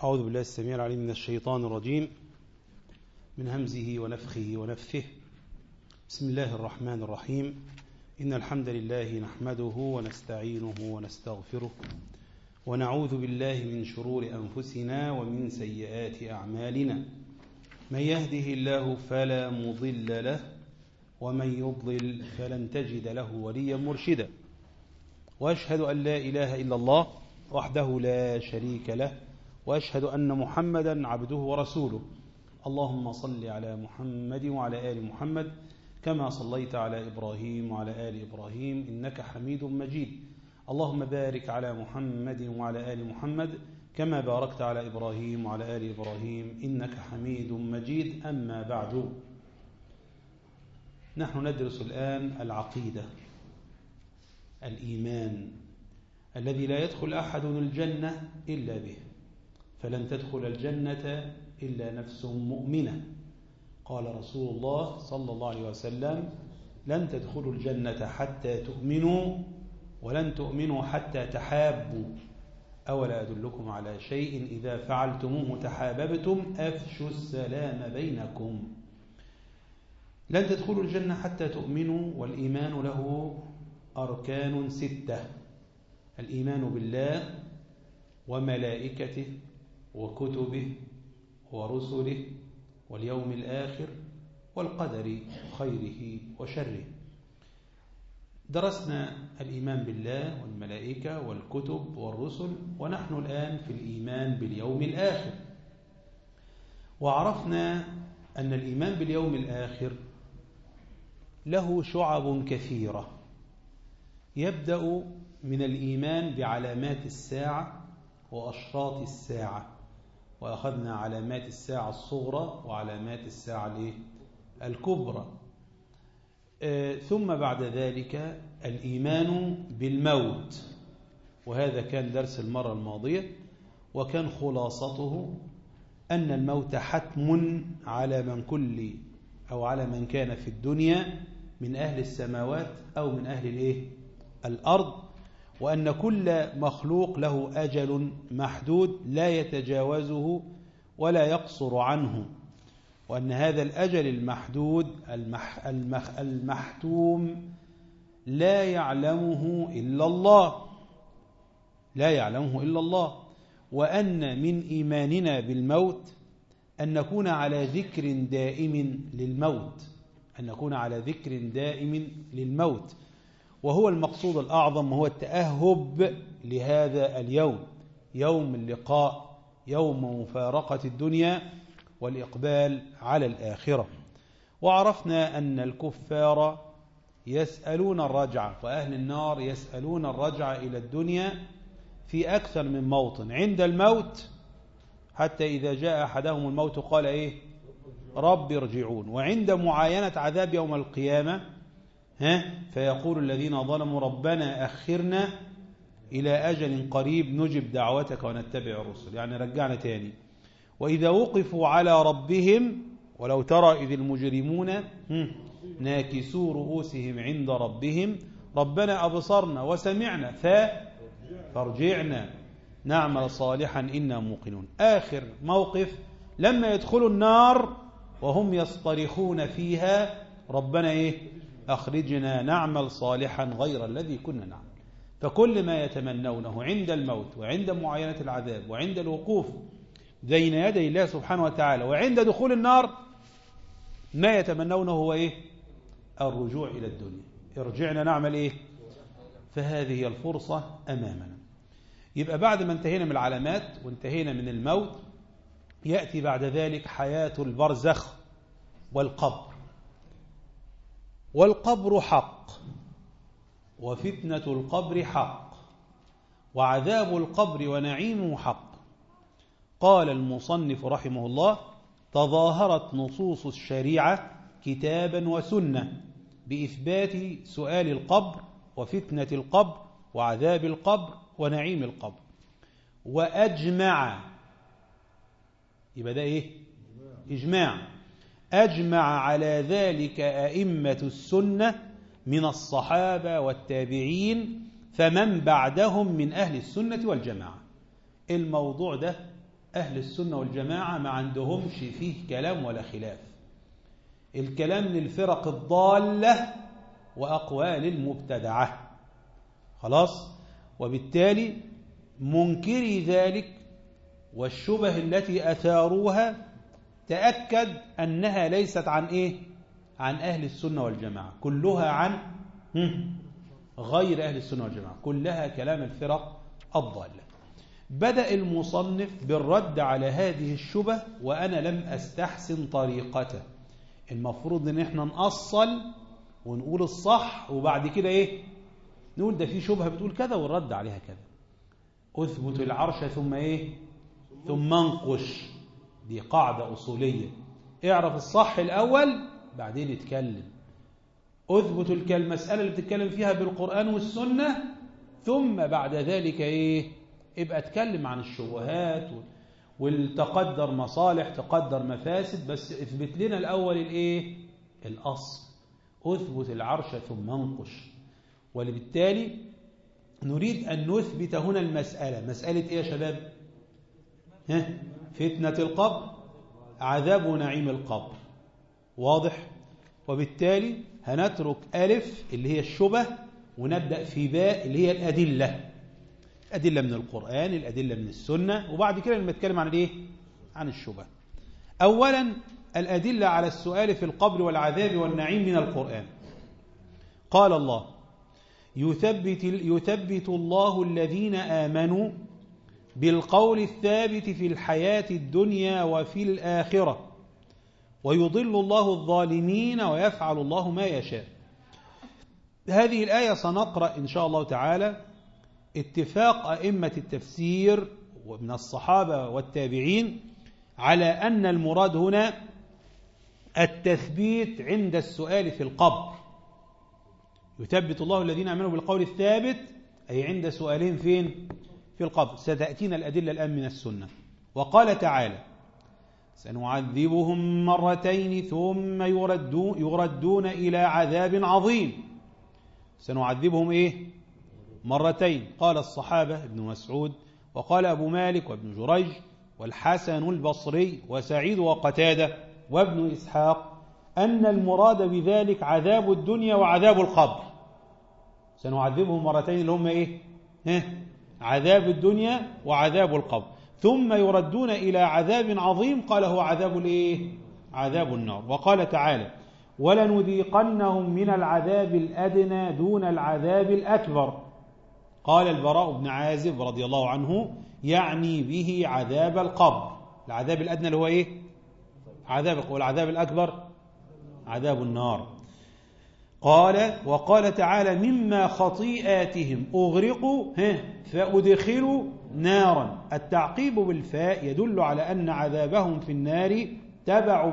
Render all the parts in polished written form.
أعوذ بالله السميع العليم من الشيطان الرجيم من همزه ونفخه ونفثه. بسم الله الرحمن الرحيم. إن الحمد لله نحمده ونستعينه ونستغفره ونعوذ بالله من شرور أنفسنا ومن سيئات أعمالنا. من يهده الله فلا مضل له ومن يضلل فلن تجد له وليا مرشدا. وأشهد أن لا إله إلا الله وحده لا شريك له وأشهد أن محمدا عبده ورسوله. اللهم صل على محمد وعلى آل محمد كما صليت على إبراهيم وعلى آل إبراهيم إنك حميد مجيد. اللهم بارك على محمد وعلى آل محمد كما باركت على إبراهيم وعلى آل إبراهيم إنك حميد مجيد. أما بعد، نحن ندرس الآن العقيدة، الإيمان الذي لا يدخل أحد الجنة إلا به، فلن تدخل الجنة إلا نفس مؤمنة. قال رسول الله صلى الله عليه وسلم: لن تدخلوا الجنة حتى تؤمنوا ولن تؤمنوا حتى تحابوا. أولا أدلكم على شيء إذا فعلتموه تحاببتم أفشوا السلام بينكم. لن تدخلوا الجنة حتى تؤمنوا، والإيمان له أركان 6: الإيمان بالله وملائكته وكتبه ورسله واليوم الآخر والقدر خيره وشره. درسنا الإيمان بالله والملائكة والكتب والرسل، ونحن الآن في الإيمان باليوم الآخر. وعرفنا أن الإيمان باليوم الآخر له شعب كثيرة، يبدأ من الإيمان بعلامات الساعة وأشراط الساعة، وأخذنا علامات الساعة الصغرى وعلامات الساعة الكبرى. ثم بعد ذلك الإيمان بالموت، وهذا كان درس المرة الماضية، وكان خلاصته أن الموت حتم على من كان في الدنيا من أهل السماوات أو من أهل الأرض، وأن كل مخلوق له أجل محدود لا يتجاوزه ولا يقصر عنه، وأن هذا الأجل المحدود المحتوم لا يعلمه إلا الله، وأن من إيماننا بالموت أن نكون على ذكر دائم للموت، وهو المقصود الأعظم، وهو التأهب لهذا اليوم، يوم اللقاء، يوم مفارقة الدنيا والإقبال على الآخرة. وعرفنا أن الكفار يسألون الرجعة، وأهل النار يسألون الرجعة إلى الدنيا في أكثر من موطن. عند الموت حتى إذا جاء أحدهم الموت قال رب ارجعون. وعند معاينة عذاب يوم القيامة فيقول الذين ظلموا ربنا أخرنا إلى أجل قريب نجب دعوتك ونتبع الرسل، يعني رجعنا تاني. وإذا وقفوا على ربهم ولو ترى إذ المجرمون ناكسوا رؤوسهم عند ربهم ربنا أبصرنا وسمعنا فارجعنا نعمل صالحا إنا موقنون. آخر موقف لما يدخلوا النار وهم يصطرخون فيها ربنا أخرجنا نعمل صالحا غير الذي كنا نعمل. فكل ما يتمنونه عند الموت وعند معاينة العذاب وعند الوقوف بين يدي الله سبحانه وتعالى وعند دخول النار ما يتمنونه هو الرجوع إلى الدنيا. ارجعنا نعمل فهذه هي الفرصة أمامنا. يبقى بعد ما انتهينا من العلامات وانتهينا من الموت، يأتي بعد ذلك حياة البرزخ والقبر. والقبر حق، وفتنة القبر حق، وعذاب القبر ونعيمه حق. قال المصنف رحمه الله: تظاهرت نصوص الشريعة كتابا وسنة بإثبات سؤال القبر وفتنة القبر وعذاب القبر ونعيم القبر، وأجمع، يبقى ده إجماع، أجمع على ذلك أئمة السنة من الصحابة والتابعين فمن بعدهم من أهل السنة والجماعة. الموضوع ده أهل السنة والجماعة ما عندهمش فيه كلام ولا خلاف. الكلام للفرق الضالة وأقوال المبتدعة. خلاص. وبالتالي منكري ذلك والشبه التي أثاروها تأكد أنها ليست عن إيه؟ عن أهل السنة والجماعة، كلها عن غير أهل السنة والجماعة، كلها كلام الفرق الضالة. بدأ المصنف بالرد على هذه الشبه وأنا لم أستحسن طريقته. المفروض أن احنا نأصل ونقول الصح وبعد كده إيه؟ نقول ده في شبهة بتقول كذا والرد عليها كذا. أثبت العرش ثم إيه؟ ثم انقش. دي قاعدة أصولية. اعرف الصح الأول بعدين اتكلم. أثبت المسألة اللي بتتكلم فيها بالقرآن والسنة ثم بعد ذلك إيه؟ ابقى اتكلم عن الشبهات والتقدر مصالح تقدر مفاسد، بس اثبت لنا الأول الإيه؟ الأصل. أثبت العرش ثم انقش. وبالتالي نريد أن نثبت هنا المسألة. مسألة إيه يا شباب؟ فتنة القبر، عذاب ونعيم القبر. واضح؟ وبالتالي هنترك ألف اللي هي الشبه ونبدأ في باء اللي هي الأدلة. أدلة من القرآن، الأدلة من السنة، وبعد كده نتكلم عن إيه؟ عن الشبه. أولا الأدلة على السؤال في القبر والعذاب والنعيم من القرآن. قال الله: يثبت الله الذين آمنوا بالقول الثابت في الحياة الدنيا وفي الآخرة ويضل الله الظالمين ويفعل الله ما يشاء. هذه الآية سنقرأ إن شاء الله تعالى اتفاق أئمة التفسير ومن الصحابة والتابعين على أن المراد هنا التثبيت عند السؤال في القبر. يثبت الله الذين آمنوا بالقول الثابت أي عند سؤالين فين؟ في القبر. ستأتينا الأدلة الآن من السنة. وقال تعالى: سنعذبهم مرتين ثم يردون إلى عذاب عظيم. سنعذبهم إيه؟ مرتين. قال الصحابة ابن مسعود وقال أبو مالك وابن جريج والحسن البصري وسعيد وقتادة وابن إسحاق أن المراد بذلك عذاب الدنيا وعذاب القبر. سنعذبهم مرتين اللي هم إيه؟ عذاب الدنيا وعذاب القبر ثم يردون إلى عذاب عظيم. قال هو عذاب الإيه؟ عذاب النار. وقال تعالى: ولنذيقنهم من العذاب الأدنى دون العذاب الأكبر. قال البراء بن عازب رضي الله عنه: يعني به عذاب القبر. العذاب الأدنى اللي هو إيه؟ عذاب القبر. والعذاب الأكبر عذاب النار. وقال تعالى: مما خطيئاتهم أغرقوا فأدخلوا نارا. التعقيب بالفاء يدل على أن عذابهم في النار تبع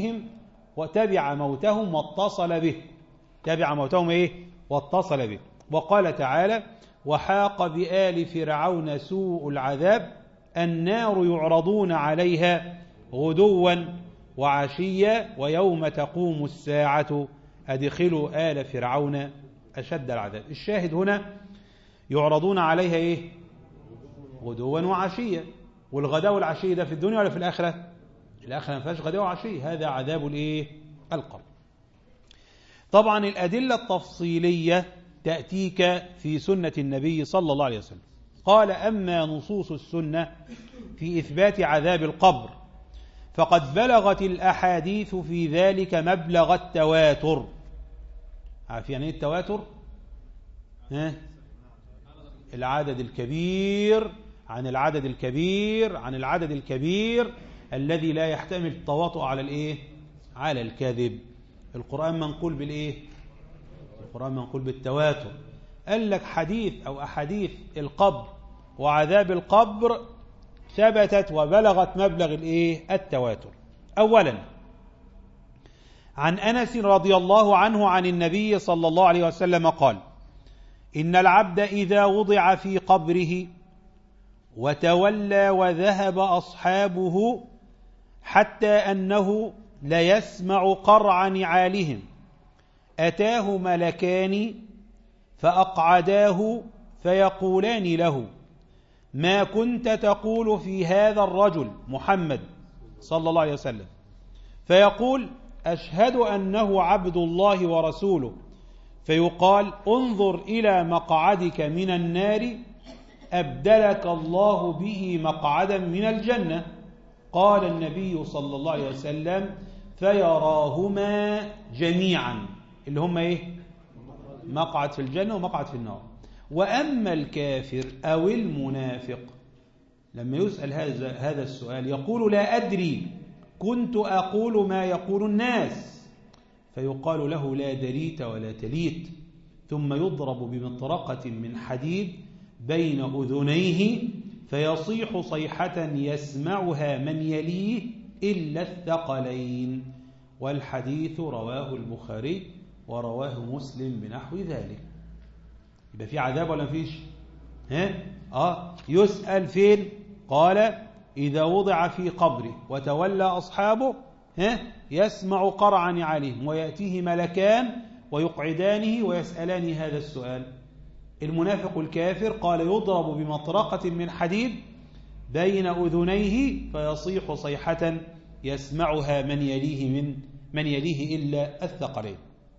موتهم واتصل به. تبع موتهم إيه؟ واتصل به. وقال تعالى: وحاق بآل فرعون سوء العذاب النار يعرضون عليها غدوا وعشيا ويوم تقوم الساعة أدخلوا آل فرعون أشد العذاب. الشاهد هنا يعرضون عليها إيه؟ غدوا وعشيا. والغداء والعشي ده في الدنيا ولا في الآخرة؟ الآخرة ما فيهاش غداء وعشي. هذا عذاب الإيه؟ القبر. طبعا الأدلة التفصيلية تأتيك في سنة النبي صلى الله عليه وسلم. قال: أما نصوص السنة في إثبات عذاب القبر فقد بلغت الأحاديث في ذلك مبلغ التواتر. عارف يعني ايه التواتر؟ العدد الكبير عن العدد الكبير عن العدد الكبير الذي لا يحتمل التواطؤ على الايه؟ على الكذب. القرآن منقول بالايه؟ القرآن منقول بالتواتر. قال لك حديث أو أحاديث القبر وعذاب القبر ثبتت وبلغت مبلغ الايه؟ التواتر. أولا عن أنس رضي الله عنه عن النبي صلى الله عليه وسلم قال: إن العبد إذا وضع في قبره وتولى وذهب أصحابه حتى أنه ليسمع قرع نعالهم أتاه ملكان فأقعداه فيقولان له: ما كنت تقول في هذا الرجل محمد صلى الله عليه وسلم، فيقول أشهد أنه عبد الله ورسوله، فيقال انظر إلى مقعدك من النار أبدلك الله به مقعدا من الجنة. قال النبي صلى الله عليه وسلم فيراهما جميعا، اللي هم إيه؟ مقعد في الجنة ومقعد في النار. وأما الكافر أو المنافق لما يسأل هذا السؤال يقول لا أدري، كنت أقول ما يقول الناس، فيقال له لا دريت ولا تليت، ثم يضرب بمطرقة من حديد بين أذنيه فيصيح صيحة يسمعها من يليه إلا الثقلين. والحديث رواه البخاري ورواه مسلم بنحو ذلك. يبقى في عذاب ولا فيش؟ يسأل فين؟ قال إذا وضع في قبره وتولى أصحابه يسمع قرعا عليهم ويأتيه ملكان ويقعدانه ويسألان هذا السؤال. المنافق الكافر قال يضرب بمطرقة من حديد بين أذنيه فيصيح صيحة يسمعها من يليه إلا الثقلين.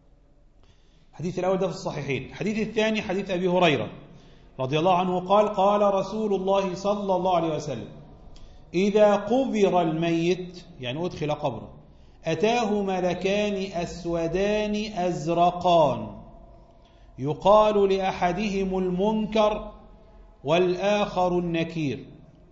الحديث الأول ده في الصحيحين. الحديث الثاني حديث أبي هريرة رضي الله عنه قال قال رسول الله صلى الله عليه وسلم إذا قبر الميت يعني أدخل قبره أتاه ملكان أسودان أزرقان يقال لأحدهم المنكر والآخر النكير،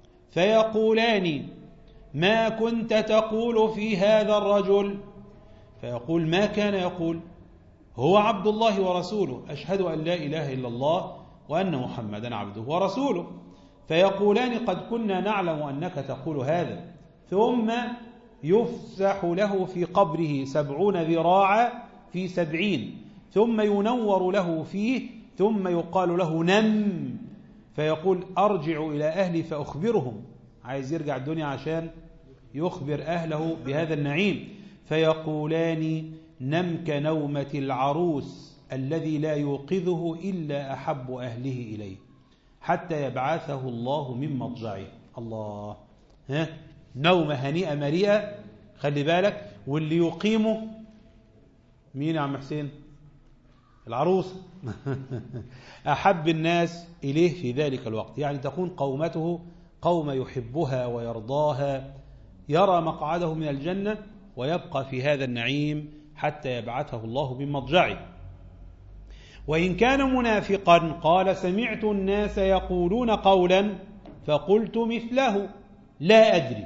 فيقولان ما كنت تقول في هذا الرجل؟ فيقول ما كان يقول؟ هو عبد الله ورسوله، أشهد أن لا إله إلا الله وأن محمدا عبده ورسوله. فيقولان قد كنا نعلم أنك تقول هذا. ثم يفسح له في قبره 70 ذراعا في 70، ثم ينور له فيه، ثم يقال له نم، فيقول أرجع إلى أهلي فأخبرهم، عايز يرجع الدنيا عشان يخبر أهله بهذا النعيم. فيقولان نم كنومة العروس الذي لا يوقظه إلا أحب أهله إليه حتى يبعثه الله من مضجعه. الله، نومة هنيئة مريئة، خلي بالك. واللي يقيمه مين يا عم حسين؟ العروس أحب الناس إليه في ذلك الوقت، يعني تكون قومته قوم يحبها ويرضاها، يرى مقعده من الجنة ويبقى في هذا النعيم حتى يبعثه الله من مضجعه. وإن كان منافقا قال سمعت الناس يقولون قولا فقلت مثله لا أدري،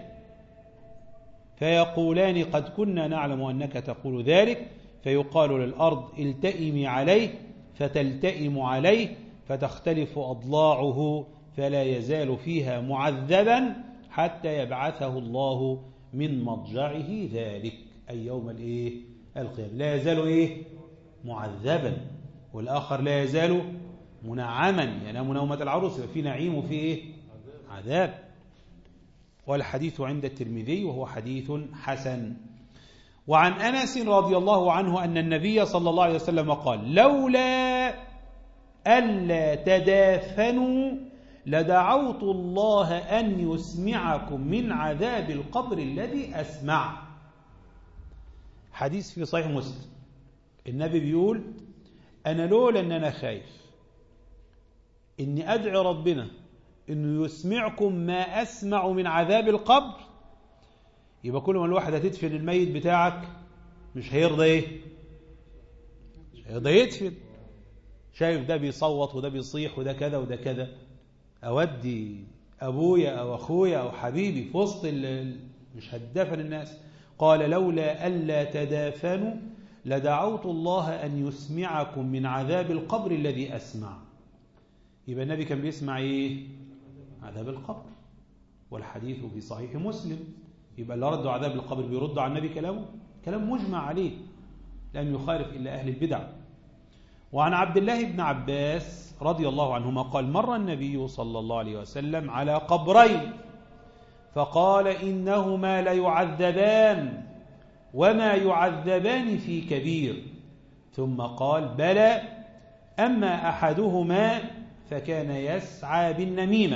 فيقولان قد كنا نعلم أنك تقول ذلك، فيقال للأرض التئمي عليه فتلتئم عليه فتختلف أضلاعه فلا يزال فيها معذبا حتى يبعثه الله من مضجعه ذلك، أي يوم القيامة. لا يزال معذبا، والآخر لا يزال منعما، ينام نومة العروس، في نعيم وفي عذاب. والحديث عند الترمذي وهو حديث حسن. وعن أنس رضي الله عنه أن النبي صلى الله عليه وسلم قال لولا ألا تدافنوا لدعوت الله أن يسمعكم من عذاب القبر الذي أسمع. حديث في صحيح مسلم، النبي بيقول أنا لولا أن أنا خايف إني أدعي ربنا إنه يسمعكم ما أسمع من عذاب القبر، يبقى كل ما الواحد هتدفن الميت بتاعك مش هيرضى مش هيرضى يدفن. شايف ده بيصوت وده بيصيح وده كذا وده كذا، أودي أبويا أو أخويا أو حبيبي في وسط مش هتدفن الناس. قال لولا ألا تدافنوا لدعوت الله أن يسمعكم من عذاب القبر الذي أسمع. يبقى النبي كان بيسمع عذاب القبر، والحديث في صحيح مسلم. يبقى اللي ردوا عذاب القبر بيردوا على النبي كلام مجمع عليه، لم يخالف إلا أهل البدع. وعن عبد الله بن عباس رضي الله عنهما قال مر النبي صلى الله عليه وسلم على قبرين فقال إنهما ليعذبان وما يعذبان في كبير، ثم قال بلى، أما أحدهما فكان يسعى بالنميمة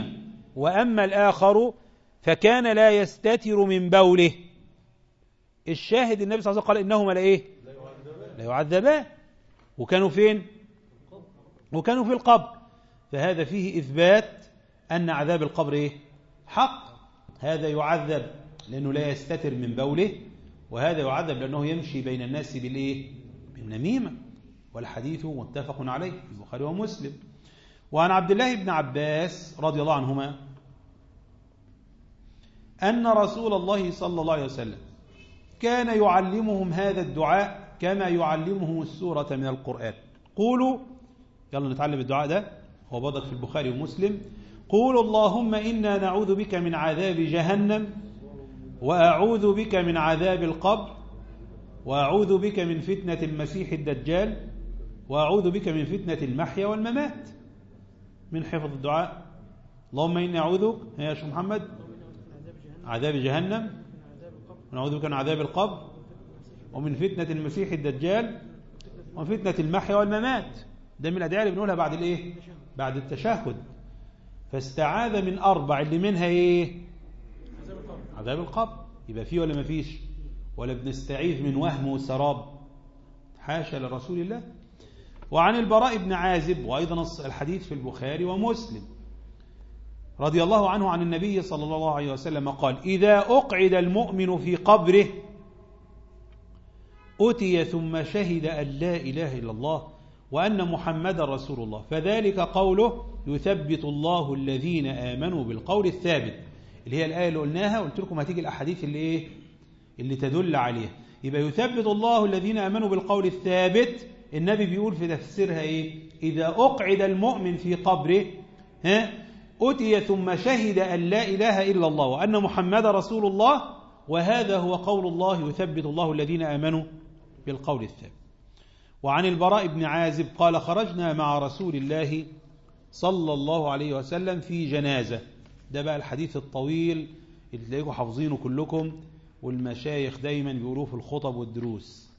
وأما الآخر فكان لا يستتر من بوله. الشاهد النبي صلى الله عليه وسلم قال إنهما لا يعذبان. وكانوا فين؟ وكانوا في القبر. فهذا فيه إثبات أن عذاب القبر حق. هذا يعذب لأنه لا يستتر من بوله، وهذا يعذب لأنه يمشي بين الناس بالنميمة. والحديث متفق عليه في البخاري ومسلم. وعن عبد الله بن عباس رضي الله عنهما أن رسول الله صلى الله عليه وسلم كان يعلمهم هذا الدعاء كما يعلمهم السورة من القرآن. قولوا، يلا نتعلم الدعاء ده، هو برضك في البخاري ومسلم. قولوا اللهم إنا نعوذ بك من عذاب جهنم، وأعوذ بك من عذاب القبر، وأعوذ بك من فتنة المسيح الدجال، وأعوذ بك من فتنة المحيا والممات. من حفظ الدعاء؟ اللهم إني أعوذ يا شيخ محمد عذاب جهنم، ونعوذ بك من عذاب القبر، ومن فتنة المسيح الدجال، ومن فتنة المحيا والممات. ده من الأدعية اللي بنقولها بعد الإيه؟ بعد التشهد. فاستعاذ من 4 اللي منها إيه؟ عذاب القبر. يبقى فيه ولا ما فيش؟ ولا بنستعيذ من وهم وسراب؟ حاشا لرسول الله. وعن البراء بن عازب، وأيضا الحديث في البخاري ومسلم، رضي الله عنه عن النبي صلى الله عليه وسلم قال: إذا أقعد المؤمن في قبره أتي ثم شهد أن لا إله إلا الله وأن محمد رسول الله، فذلك قوله يثبت الله الذين آمنوا بالقول الثابت، اللي هي الآية اللي قلناها، قلت لكم هتيجي الأحاديث اللي تدل عليها. يبقى يثبت الله الذين آمنوا بالقول الثابت. النبي بيقول في تفسيرها إذا أقعد المؤمن في قبره أتي ثم شهد أن لا إله إلا الله وأن محمد رسول الله، وهذا هو قول الله يثبت الله الذين آمنوا بالقول الثابت. وعن البراء بن عازب قال: خرجنا مع رسول الله صلى الله عليه وسلم في جنازة. ده بقى الحديث الطويل اللي تلاقيكم حافظينه كلكم، والمشايخ دايما بيقولوه في الخطب والدروس.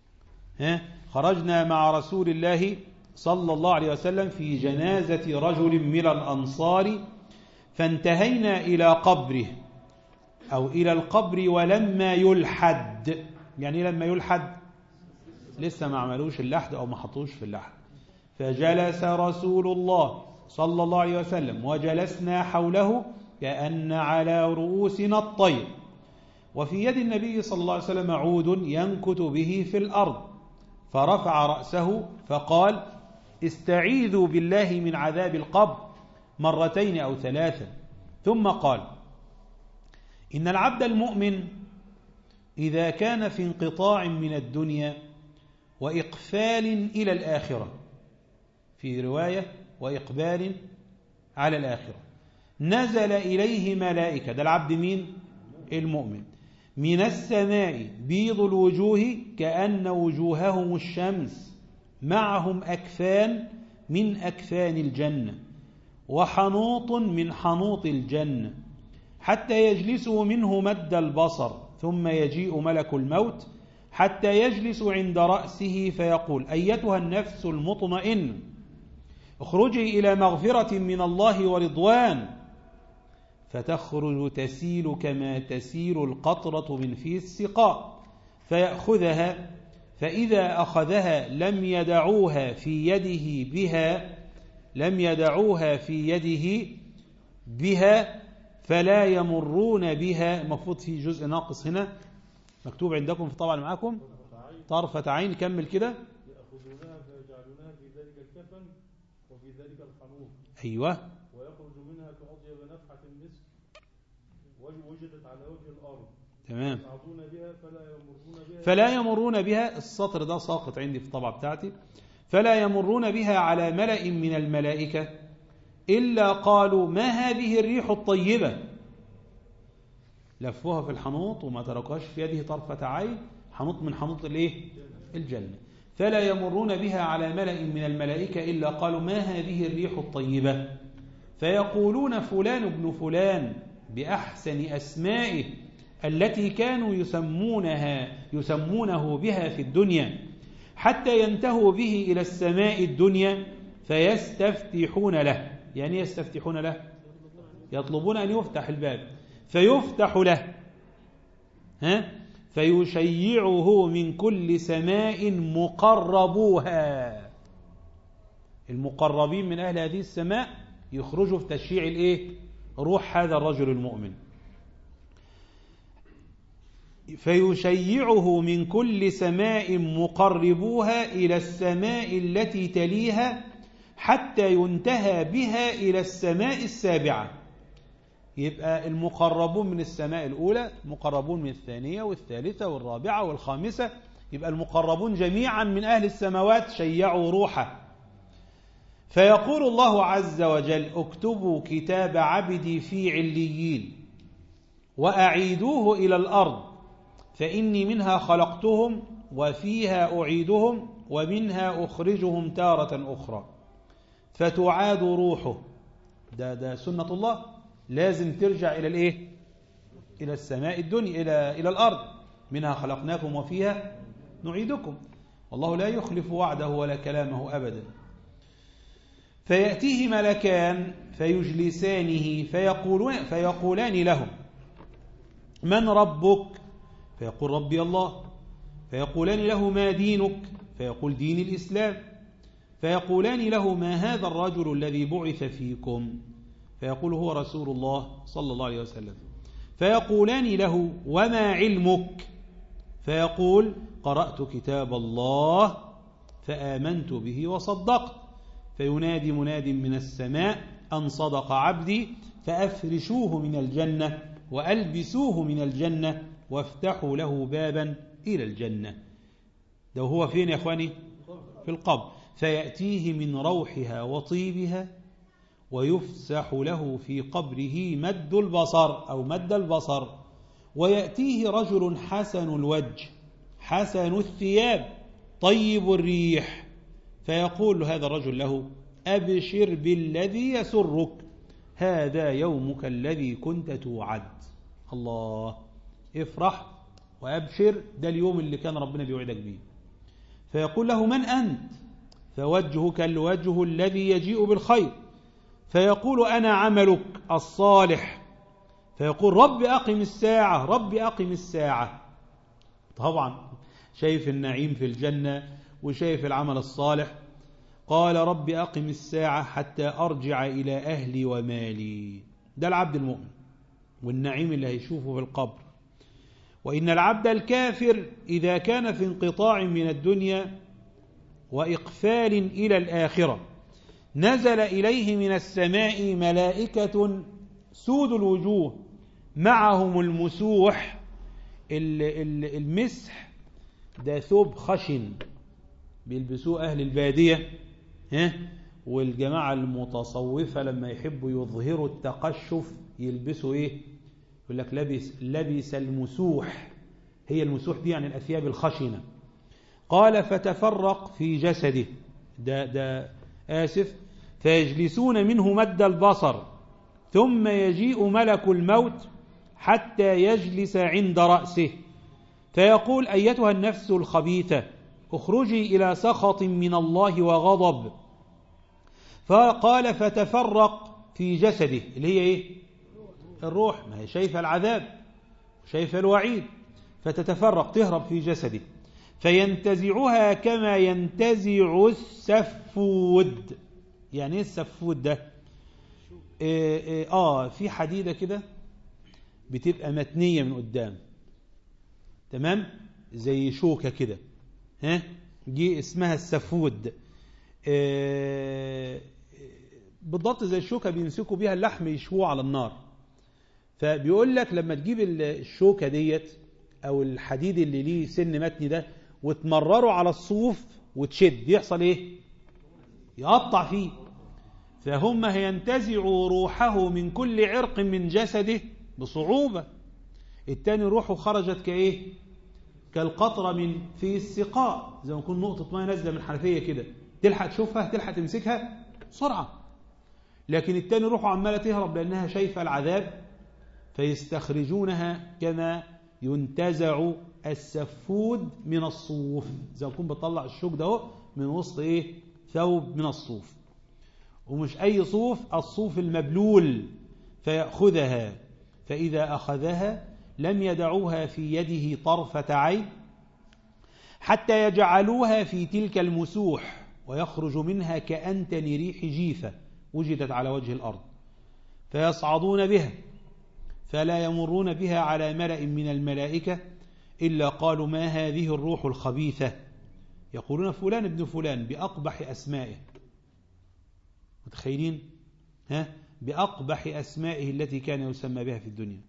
خرجنا مع رسول الله صلى الله عليه وسلم في جنازة رجل من الأنصار، فانتهينا إلى قبره أو إلى القبر ولما يلحد. يعني لما يلحد لسه ما عملوش اللحد أو ما حطوش في اللحد. فجلس رسول الله صلى الله عليه وسلم وجلسنا حوله كأن على رؤوسنا الطير، وفي يد النبي صلى الله عليه وسلم عود ينكت به في الأرض، فرفع رأسه فقال: استعيذوا بالله من عذاب القبر 2 أو 3. ثم قال: إن العبد المؤمن إذا كان في انقطاع من الدنيا وإقفال إلى الآخرة، في رواية وإقبال على الآخرة، نزل إليه ملائكة. ده العبد مين؟ المؤمن. من السماء بيض الوجوه كأن وجوههم الشمس، معهم أكفان من أكفان الجنة، وحنوط من حنوط الجنة، حتى يجلسوا منه مد البصر، ثم يجيء ملك الموت حتى يجلس عند رأسه فيقول: أيتها النفس المطمئنة اخرجي إلى مغفرة من الله ورضوان، فتخرج تسيل كما تسيل القطرة من في السقاء، فيأخذها، فإذا أخذها لم يدعوها في يده بها فلا يمرون بها. المفروض في جزء ناقص هنا مكتوب عندكم في طبعا معاكم طرفة عين. كمل كده: يأخذونها فيجعلونها في ذلك الكفن وفي ذلك الحنوط. أيوة. ويخرج منها كأطيب نفحة المسك وجدت على وجه الأرض. تمام. بها فلا يمرون بها. السطر ده ساقط عندي في الطبعة بتاعتي. فلا يمرون بها على ملأ من الملائكة إلا قالوا: ما هذه الريح الطيبة؟ لفوها في الحنوط وما تركوهاش في يده طرفة عين. حنوط من حنوط الجنة. فلا يمرون بها على ملأ من الملائكة إلا قالوا: ما هذه الريح الطيبة؟ فيقولون: فلان ابن فلان، بأحسن أسمائه التي كانوا يسمونه بها في الدنيا، حتى ينتهوا به إلى السماء الدنيا فيستفتحون له. يعني يستفتحون له؟ يطلبون أن يفتح الباب فيفتح له، فيشيعه من كل سماء مقربوها. المقربين من أهل هذه السماء يخرجوا في تشييع روح هذا الرجل المؤمن. فيشيعه من كل سماء مقربوها إلى السماء التي تليها حتى ينتهى بها إلى السماء السابعة. يبقى المقربون من السماء الأولى مقربون من الثانية والثالثة والرابعة والخامسة، يبقى المقربون جميعا من أهل السماوات شيعوا روحه. فيقول الله عز وجل: اكتبوا كتاب عبدي في عليين وأعيدوه إلى الأرض فإني منها خلقتهم وفيها أعيدهم ومنها أخرجهم تارة أخرى. فتعاد روحه. ده سنة الله، لازم ترجع إلى إلى السماء الدنيا، إلى الأرض. منها خلقناكم وفيها نعيدكم، والله لا يخلف وعده ولا كلامه أبدا. فيأتيه ملكان فيجلسانه فيقولان له: من ربك؟ فيقول: ربي الله. فيقولان له: ما دينك؟ فيقول: دين الإسلام. فيقولان له: ما هذا الرجل الذي بعث فيكم؟ فيقول: هو رسول الله صلى الله عليه وسلم. فيقولان له: وما علمك؟ فيقول: قرأت كتاب الله فآمنت به وصدقت. فينادي مناد من السماء أن صدق عبدي، فأفرشوه من الجنة وألبسوه من الجنة وافتحوا له بابا إلى الجنة. ده هو فين يا أخواني؟ في القبر. فيأتيه من روحها وطيبها ويفسح له في قبره مد البصر أو مد البصر. ويأتيه رجل حسن الوجه حسن الثياب طيب الريح، فيقول هذا الرجل له: أبشر بالذي يسرك، هذا يومك الذي كنت توعد. الله، افرح وأبشر، ده اليوم اللي كان ربنا بيوعدك به. فيقول له: من أنت؟ فوجهك الوجه الذي يجيء بالخير. فيقول: أنا عملك الصالح. فيقول: رب أقم الساعة، رب أقم الساعة. طبعا شايف النعيم في الجنة وشايف العمل الصالح. قال: رب أقم الساعة حتى أرجع إلى أهلي ومالي. ده العبد المؤمن والنعيم اللي هيشوفه في القبر. وإن العبد الكافر إذا كان في انقطاع من الدنيا وإقفال إلى الآخرة نزل إليه من السماء ملائكة سود الوجوه معهم المسوح. المسح ده ثوب خشن بيلبسوه أهل البادية، والجماعة المتصوفة لما يحبوا يظهروا التقشف يلبسوا يقول لك لبس المسوح. هي المسوح دي يعني الأثياب الخشنة. قال: فتفرق في جسده فيجلسون منه مد البصر، ثم يجيء ملك الموت حتى يجلس عند رأسه فيقول: أيتها النفس الخبيثة اخرجي إلى سخط من الله وغضب. فقال: فتفرق في جسده، اللي هي الروح، ما هي شايفة العذاب شايفة الوعيد، فتتفرق تهرب في جسده فينتزعها كما ينتزع السفود. يعني ايه السفود ده؟ في حديدة كده بتبقى متنية من قدام، تمام، زي شوكة كده، دي اسمها السفود. بالضبط زي الشوكة بيمسكوا بيها اللحم يشوه على النار. فبيقول لك لما تجيب الشوكة ديت او الحديد اللي ليه سن متني ده وتمرره على الصوف وتشد، يحصل ايه؟ يقطع فيه. فهم هينتزعوا روحه من كل عرق من جسده بصعوبة. التاني روحه خرجت كالقطرة من في السقاء، زي ما يكون نقطة ماء نازلة من حنفية كده، تلحق تشوفها تلحق تمسكها بسرعة. لكن التاني روحه عمالة تهرب لأنها شايفة العذاب، فيستخرجونها كما ينتزع السفود من الصوف، زي ما يكون بطلع الشوك ده من وسط ثوب من الصوف. ومش أي صوف، الصوف المبلول، فيأخذها، فإذا أخذها لم يدعوها في يده طرفة عين حتى يجعلوها في تلك المسوح، ويخرج منها كأنتن ريح جيفة وجدت على وجه الأرض، فيصعدون بها فلا يمرون بها على ملأ من الملائكة إلا قالوا ما هذه الروح الخبيثة، يقولون فلان ابن فلان بأقبح أسمائه. متخيلين؟ بأقبح أسمائه التي كان يسمى بها في الدنيا،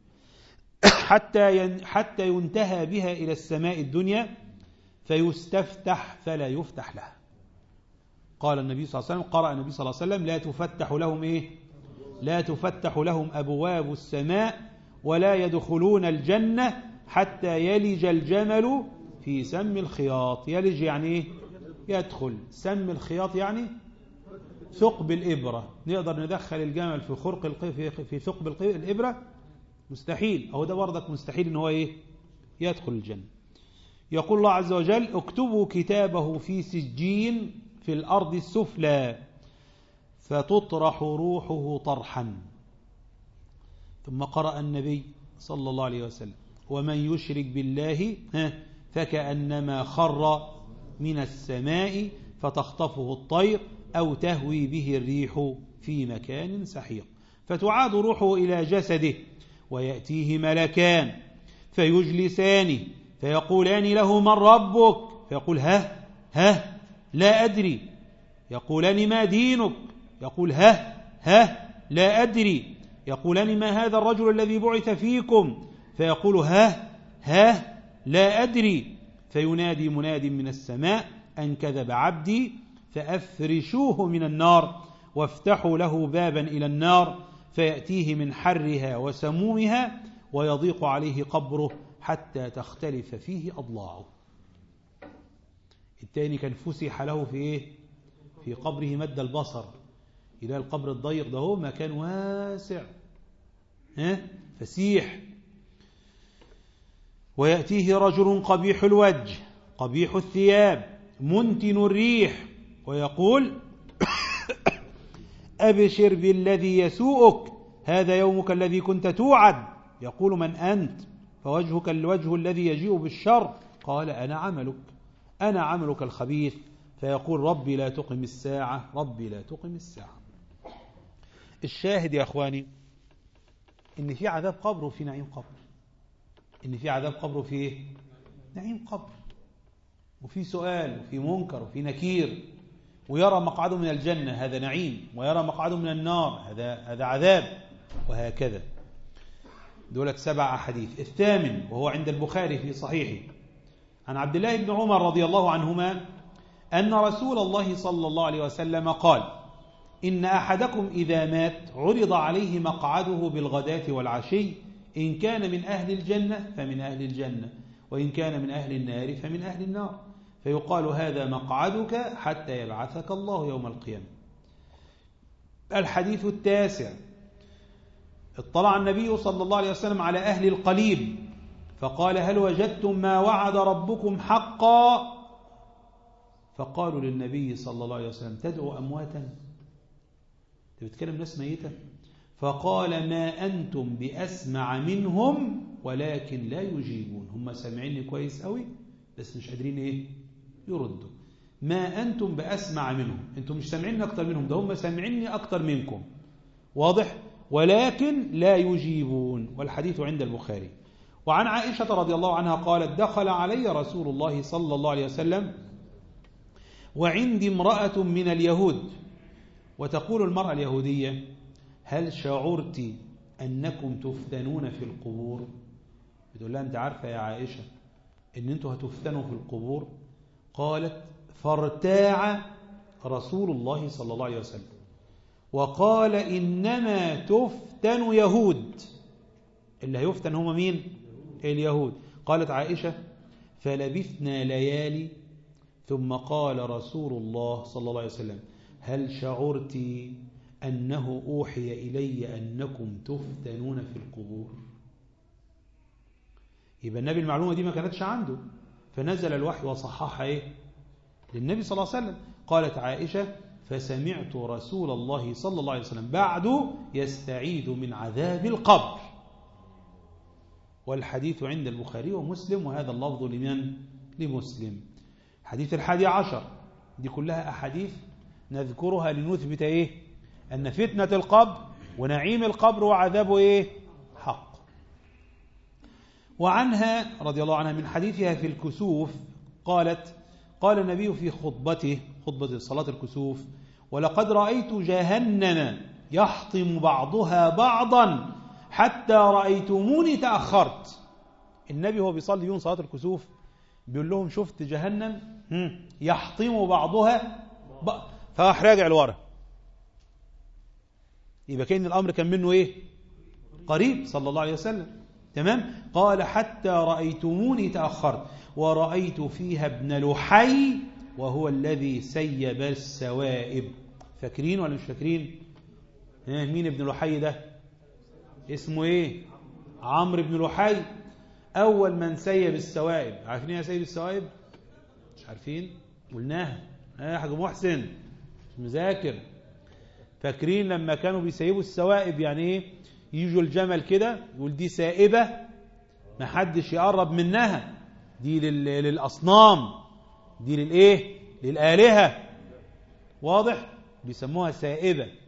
حتى ينتهى بها إلى السماء الدنيا فيستفتح فلا يفتح لها. قال النبي صلى الله عليه وسلم، قرأ النبي صلى الله عليه وسلم: لا تفتح لهم لا تفتح لهم أبواب السماء ولا يدخلون الجنة حتى يلج الجمل في سم الخياط. يلج يعني يدخل، سم الخياط يعني ثقب الإبرة. نقدر ندخل الجمل في ثقب الإبرة؟ مستحيل. أو ده برضك مستحيل إن هو يدخل الجنة. يقول الله عز وجل: اكتبوا كتابه في سجين في الأرض السفلى فتطرح روحه طرحا. ثم قرأ النبي صلى الله عليه وسلم: ومن يشرك بالله فكأنما خر من السماء فتخطفه الطير أو تهوي به الريح في مكان سحيق. فتعاد روحه إلى جسده ويأتيه ملكان فيجلسانه فيقولان له: من ربك؟ فيقول: ها لا أدري. يقولان: ما دينك؟ يقول: ها لا أدري. يقولان: ما هذا الرجل الذي بعث فيكم؟ فيقول: ها لا أدري. فينادي مناد من السماء: أن كذب عبدي، فأفرشوه من النار وافتحوا له بابا إلى النار فيأتيه من حرها وسمومها ويضيق عليه قبره حتى تختلف فيه أضلاعه. الثاني كان فسح له في قبره مد البصر. إلى القبر الضيق ده هو مكان واسع فسيح. ويأتيه رجل قبيح الوجه قبيح الثياب منتن الريح ويقول: أبشر بالذي يسوءك، هذا يومك الذي كنت توعد. يقول: من أنت؟ فوجهك الوجه الذي يجيء بالشر. قال: أنا عملك الخبيث. فيقول: ربي لا تقم الساعة، ربي لا تقم الساعة. الشاهد يا أخواني إن في عذاب قبر وفي نعيم قبر. إن في عذاب قبر وفي نعيم قبر، وفي سؤال وفي منكر وفي نكير. ويرى مقعده من الجنة، هذا نعيم، ويرى مقعده من النار، هذا عذاب، وهكذا. دولة 7 أحاديث. الثامن وهو عند البخاري في صحيحه عن عبد الله بن عمر رضي الله عنهما أن رسول الله صلى الله عليه وسلم قال: إن أحدكم إذا مات عرض عليه مقعده بالغداة والعشي، إن كان من أهل الجنة فمن أهل الجنة، وإن كان من أهل النار فمن أهل النار، فيقال: هذا مقعدك حتى يبعثك الله يوم القيامة. الحديث التاسع: اطلع النبي صلى الله عليه وسلم على أهل القليب فقال: هل وجدتم ما وعد ربكم حقا؟ فقالوا للنبي صلى الله عليه وسلم: تدعو أمواتا؟ أنت بتكلم ناس ميتة؟ فقال: ما أنتم بأسمع منهم ولكن لا يجيبون. هم سامعيني كويس قوي بس مش قادرين يردوا. ما أنتم بأسمع منهم، أنتم مش سامعيني أكتر منهم، ده هم سامعيني أكتر منكم. واضح؟ ولكن لا يجيبون. والحديث عند البخاري. وعن عائشة رضي الله عنها قالت: دخل علي رسول الله صلى الله عليه وسلم وعندي امرأة من اليهود، وتقول المرأة اليهودية: هل شعرت أنكم تفتنون في القبور؟ بتقول لها: أنت عارفة يا عائشة أن أنتوا هتفتنوا في القبور؟ قالت: فارتاع رسول الله صلى الله عليه وسلم وقال: إنما تفتن يهود. اللي هيفتن هم مين؟ اليهود. قالت عائشة: فلبثنا ليالي ثم قال رسول الله صلى الله عليه وسلم: هل شعرت أنه أوحي إلي أنكم تفتنون في القبور؟ يبقى النبي المعلومة دي ما كانتش عنده، فنزل الوحي وصححها للنبي صلى الله عليه وسلم. قالت عائشة: فسمعت رسول الله صلى الله عليه وسلم بعد يستعيذ من عذاب القبر. والحديث عند البخاري ومسلم، وهذا اللفظ لمن؟ لمسلم. حديث 11 دي كلها أحاديث نذكرها لنثبت إيه؟ أن فتنة القبر ونعيم القبر وعذابه إيه؟ حق. وعنها رضي الله عنها من حديثها في الكسوف قالت: قال النبي في خطبته، خطبة صلاة الكسوف: ولقد رأيت جهنم يحطم بعضها بعضا حتى رأيتموني تأخرت. النبي هو بيصلي يوم صلاة الكسوف بيقول لهم شفت جهنم يحطم بعضها فراح راجع لورا. يبقى كأن الأمر كان منه إيه؟ قريب صلى الله عليه وسلم. تمام. قال: حتى رأيتموني تأخرت ورأيت فيها ابن لحي وهو الذي سيب السوائب. فاكرين ولا مش فاكرين؟ مين ابن لحي ده؟ اسمه ايه؟ عمرو بن لحي، أول من سيب السوائب. عارفين ايه سيب السوائب؟ مش عارفين؟ قلناها. يا حاج محسن مش مذاكر. فاكرين لما كانوا بيسيبوا السوائب يعني ايه؟ يجوا الجمل كده يقول دي سائبة ما حدش يقرب منها، دي للأصنام، دي للإيه؟ للآلهة. واضح؟ بيسموها سائبة.